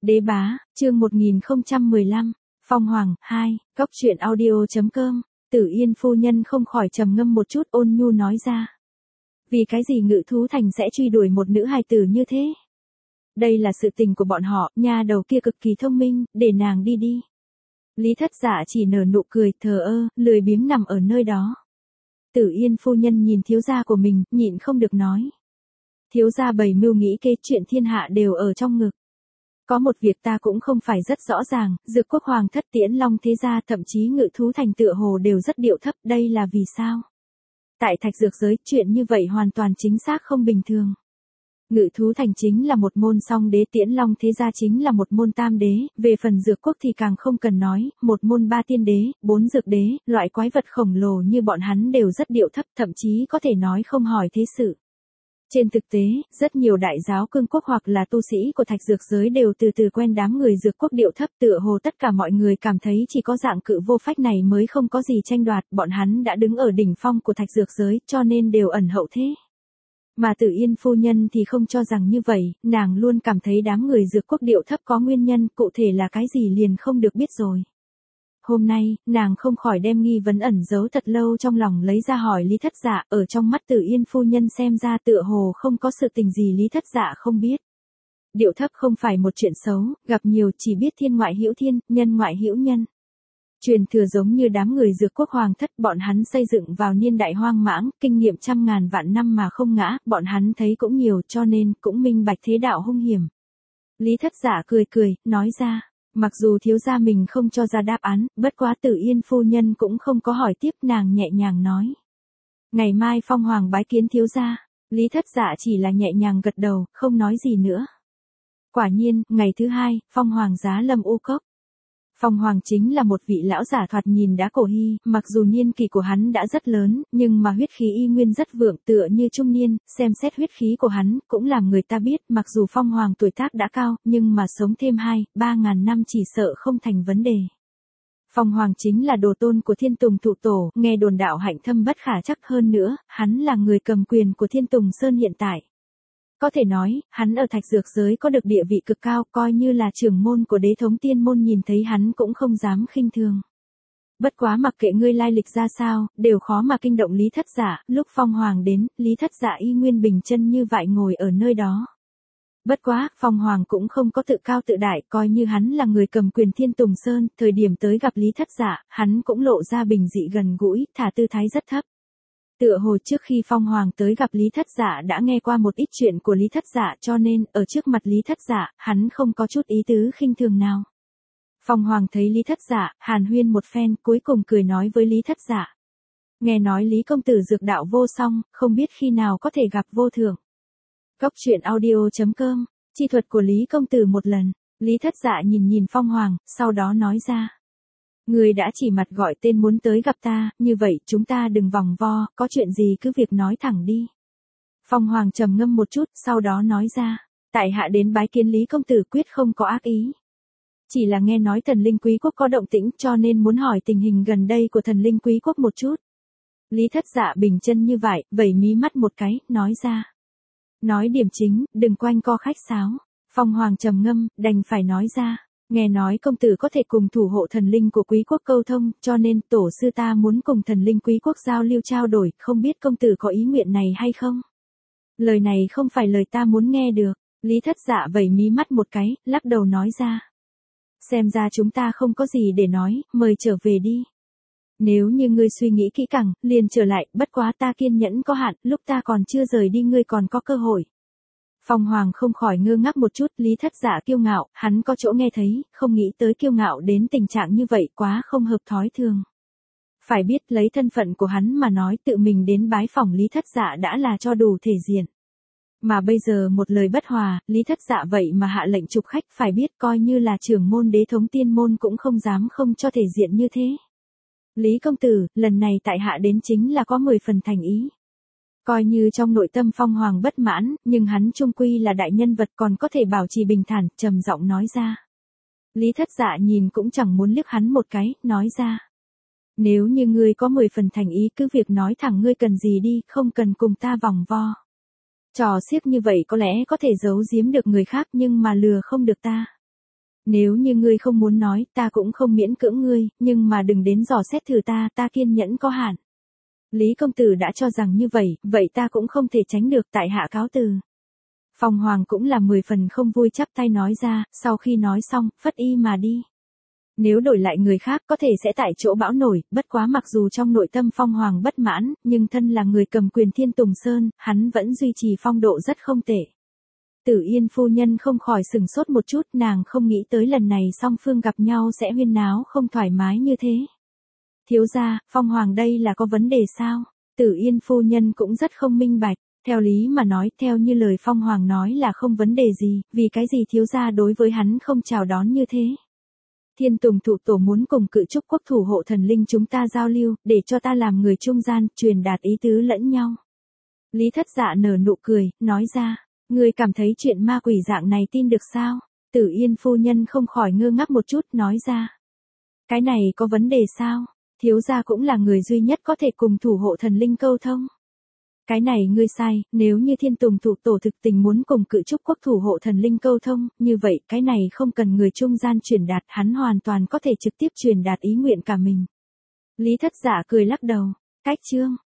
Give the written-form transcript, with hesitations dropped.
Đế bá, chương 1015, Phong Hoàng, 2, Cóc truyện audio.com, Tử Yên phu nhân không khỏi trầm ngâm một chút ôn nhu nói ra. Vì cái gì Ngự Thú Thành sẽ truy đuổi một nữ hài tử như thế? Đây là sự tình của bọn họ, nha đầu kia cực kỳ thông minh, để nàng đi đi. Lý Thất Dạ chỉ nở nụ cười, thờ ơ, lười biếng nằm ở nơi đó. Tử Yên phu nhân nhìn thiếu gia của mình, nhịn không được nói. Thiếu gia bày mưu nghĩ kế, chuyện thiên hạ đều ở trong ngực. Có một việc ta cũng không phải rất rõ ràng, Dược Quốc Hoàng thất Tiễn Long thế gia thậm chí Ngự Thú Thành tựa hồ đều rất điệu thấp, đây là vì sao? Tại Thạch Dược giới, chuyện như vậy hoàn toàn chính xác không bình thường. Ngự Thú Thành chính là một môn song đế, Tiễn Long thế gia chính là một môn tam đế, về phần Dược Quốc thì càng không cần nói, một môn ba tiên đế, bốn dược đế, loại quái vật khổng lồ như bọn hắn đều rất điệu thấp, thậm chí có thể nói không hỏi thế sự. Trên thực tế, rất nhiều đại giáo cương quốc hoặc là tu sĩ của Thạch Dược giới đều từ từ quen đám người Dược Quốc điệu thấp, tựa hồ tất cả mọi người cảm thấy chỉ có dạng cự vô phách này mới không có gì tranh đoạt, bọn hắn đã đứng ở đỉnh phong của Thạch Dược giới, cho nên đều ẩn hậu thế. Mà Tử Yên phu nhân thì không cho rằng như vậy, nàng luôn cảm thấy đám người Dược Quốc điệu thấp có nguyên nhân, cụ thể là cái gì liền không được biết rồi. Hôm nay, nàng không khỏi đem nghi vấn ẩn giấu thật lâu trong lòng lấy ra hỏi Lý Thất Dạ, ở trong mắt Tử Yên phu nhân xem ra tựa hồ không có sự tình gì Lý Thất Dạ không biết. Điệu thấp không phải một chuyện xấu, gặp nhiều chỉ biết thiên ngoại hữu thiên, nhân ngoại hữu nhân. Truyền thừa giống như đám người Dược Quốc Hoàng thất, bọn hắn xây dựng vào niên đại hoang mãng, kinh nghiệm trăm ngàn vạn năm mà không ngã, bọn hắn thấy cũng nhiều cho nên cũng minh bạch thế đạo hung hiểm. Lý Thất Dạ cười cười, nói ra. Mặc dù thiếu gia mình không cho ra đáp án, bất quá Tử Yên phu nhân cũng không có hỏi tiếp, nàng nhẹ nhàng nói. Ngày mai Phong Hoàng bái kiến thiếu gia. Lý Thất Dạ chỉ là nhẹ nhàng gật đầu, không nói gì nữa. Quả nhiên, ngày thứ hai, Phong Hoàng giá lâm U Cốc. Phong Hoàng chính là một vị lão giả thoạt nhìn đã cổ hy, mặc dù niên kỷ của hắn đã rất lớn, nhưng mà huyết khí y nguyên rất vượng, tựa như trung niên, xem xét huyết khí của hắn, cũng làm người ta biết, mặc dù Phong Hoàng tuổi tác đã cao, nhưng mà sống thêm 2-3 ngàn năm chỉ sợ không thành vấn đề. Phong Hoàng chính là đồ tôn của Thiên Tùng Thụ Tổ, nghe đồn đạo hạnh thâm bất khả trắc, hơn nữa, hắn là người cầm quyền của Thiên Tùng Sơn hiện tại. Có thể nói, hắn ở Thạch Dược giới có được địa vị cực cao, coi như là trưởng môn của Đế thống tiên môn nhìn thấy hắn cũng không dám khinh thường. Bất quá mặc kệ ngươi lai lịch ra sao, đều khó mà kinh động Lý Thất Dạ, lúc Phong Hoàng đến, Lý Thất Dạ y nguyên bình chân như vậy ngồi ở nơi đó. Bất quá, Phong Hoàng cũng không có tự cao tự đại, coi như hắn là người cầm quyền Thiên Tùng Sơn, thời điểm tới gặp Lý Thất Dạ, hắn cũng lộ ra bình dị gần gũi, thả tư thái rất thấp. Tựa hồ trước khi Phong Hoàng tới gặp Lý Thất Dạ đã nghe qua một ít chuyện của Lý Thất Dạ cho nên, ở trước mặt Lý Thất Dạ, hắn không có chút ý tứ khinh thường nào. Phong Hoàng thấy Lý Thất Dạ, hàn huyên một phen, cuối cùng cười nói với Lý Thất Dạ. Nghe nói Lý công tử dược đạo vô song, không biết khi nào có thể gặp vô thượng. Cóc truyện audio.com, chi thuật của Lý công tử một lần. Lý Thất Dạ nhìn nhìn Phong Hoàng, sau đó nói ra. Người đã chỉ mặt gọi tên muốn tới gặp ta, như vậy chúng ta đừng vòng vo, có chuyện gì cứ việc nói thẳng đi. Phong Hoàng trầm ngâm một chút, sau đó nói ra, tại hạ đến bái kiến Lý công tử quyết không có ác ý. Chỉ là nghe nói Thần Linh Quý Quốc có động tĩnh cho nên muốn hỏi tình hình gần đây của Thần Linh Quý Quốc một chút. Lý Thất Dạ bình chân như vậy, vẩy mí mắt một cái, nói ra. Nói điểm chính, đừng quanh co khách sáo. Phong Hoàng trầm ngâm, đành phải nói ra. Nghe nói công tử có thể cùng thủ hộ thần linh của quý quốc câu thông, cho nên tổ sư ta muốn cùng thần linh quý quốc giao lưu trao đổi, không biết công tử có ý nguyện này hay không? Lời này không phải lời ta muốn nghe được. Lý Thất Dạ vẩy mí mắt một cái, lắc đầu nói ra. Xem ra chúng ta không có gì để nói, mời trở về đi. Nếu như ngươi suy nghĩ kỹ càng, liền trở lại, bất quá ta kiên nhẫn có hạn, lúc ta còn chưa rời đi ngươi còn có cơ hội. Phong Hoàng không khỏi ngơ ngác một chút, Lý Thất Dạ kiêu ngạo, hắn có chỗ nghe thấy, không nghĩ tới kiêu ngạo đến tình trạng như vậy quá không hợp thói thường. Phải biết lấy thân phận của hắn mà nói tự mình đến bái phỏng Lý Thất Dạ đã là cho đủ thể diện. Mà bây giờ một lời bất hòa, Lý Thất Dạ vậy mà hạ lệnh trục khách, phải biết coi như là trưởng môn Đế thống tiên môn cũng không dám không cho thể diện như thế. Lý công tử, lần này tại hạ đến chính là có 10 phần thành ý. Coi như trong nội tâm Phong Hoàng bất mãn, nhưng hắn chung quy là đại nhân vật còn có thể bảo trì bình thản, trầm giọng nói ra. Lý Thất Dạ nhìn cũng chẳng muốn liếc hắn một cái, nói ra. Nếu như ngươi có 10 phần thành ý cứ việc nói thẳng ngươi cần gì đi, không cần cùng ta vòng vo. Trò xiếc như vậy có lẽ có thể giấu giếm được người khác nhưng mà lừa không được ta. Nếu như ngươi không muốn nói, ta cũng không miễn cưỡng ngươi, nhưng mà đừng đến dò xét thử ta kiên nhẫn có hạn. Lý công tử đã cho rằng như vậy, vậy ta cũng không thể tránh được, tại hạ cáo từ. Phong Hoàng cũng là 10 phần không vui chắp tay nói ra, sau khi nói xong, phất y mà đi. Nếu đổi lại người khác có thể sẽ tại chỗ bão nổi, bất quá mặc dù trong nội tâm Phong Hoàng bất mãn, nhưng thân là người cầm quyền Thiên Tùng Sơn, hắn vẫn duy trì phong độ rất không tệ. Tử Yên phu nhân không khỏi sừng sốt một chút, nàng không nghĩ tới lần này song phương gặp nhau sẽ huyên náo không thoải mái như thế. Thiếu gia, Phong Hoàng đây là có vấn đề sao? Tử Yên phu nhân cũng rất không minh bạch. Theo lý mà nói, theo như lời Phong Hoàng nói là không vấn đề gì, vì cái gì thiếu gia đối với hắn không chào đón như thế. Thiên Tùng thụ tổ muốn cùng Cự Trúc quốc thủ hộ thần linh chúng ta giao lưu, để cho ta làm người trung gian, truyền đạt ý tứ lẫn nhau. Lý Thất Dạ nở nụ cười, nói ra, ngươi cảm thấy chuyện ma quỷ dạng này tin được sao? Tử Yên phu nhân không khỏi ngơ ngác một chút, nói ra. Cái này có vấn đề sao? Thiếu gia cũng là người duy nhất có thể cùng thủ hộ thần linh câu thông. Cái này ngươi sai, nếu như Thiên Tùng thụ tổ thực tình muốn cùng Cự Trúc quốc thủ hộ thần linh câu thông, như vậy cái này không cần người trung gian truyền đạt, hắn hoàn toàn có thể trực tiếp truyền đạt ý nguyện cả mình. Lý Thất Dạ cười lắc đầu, cách chương.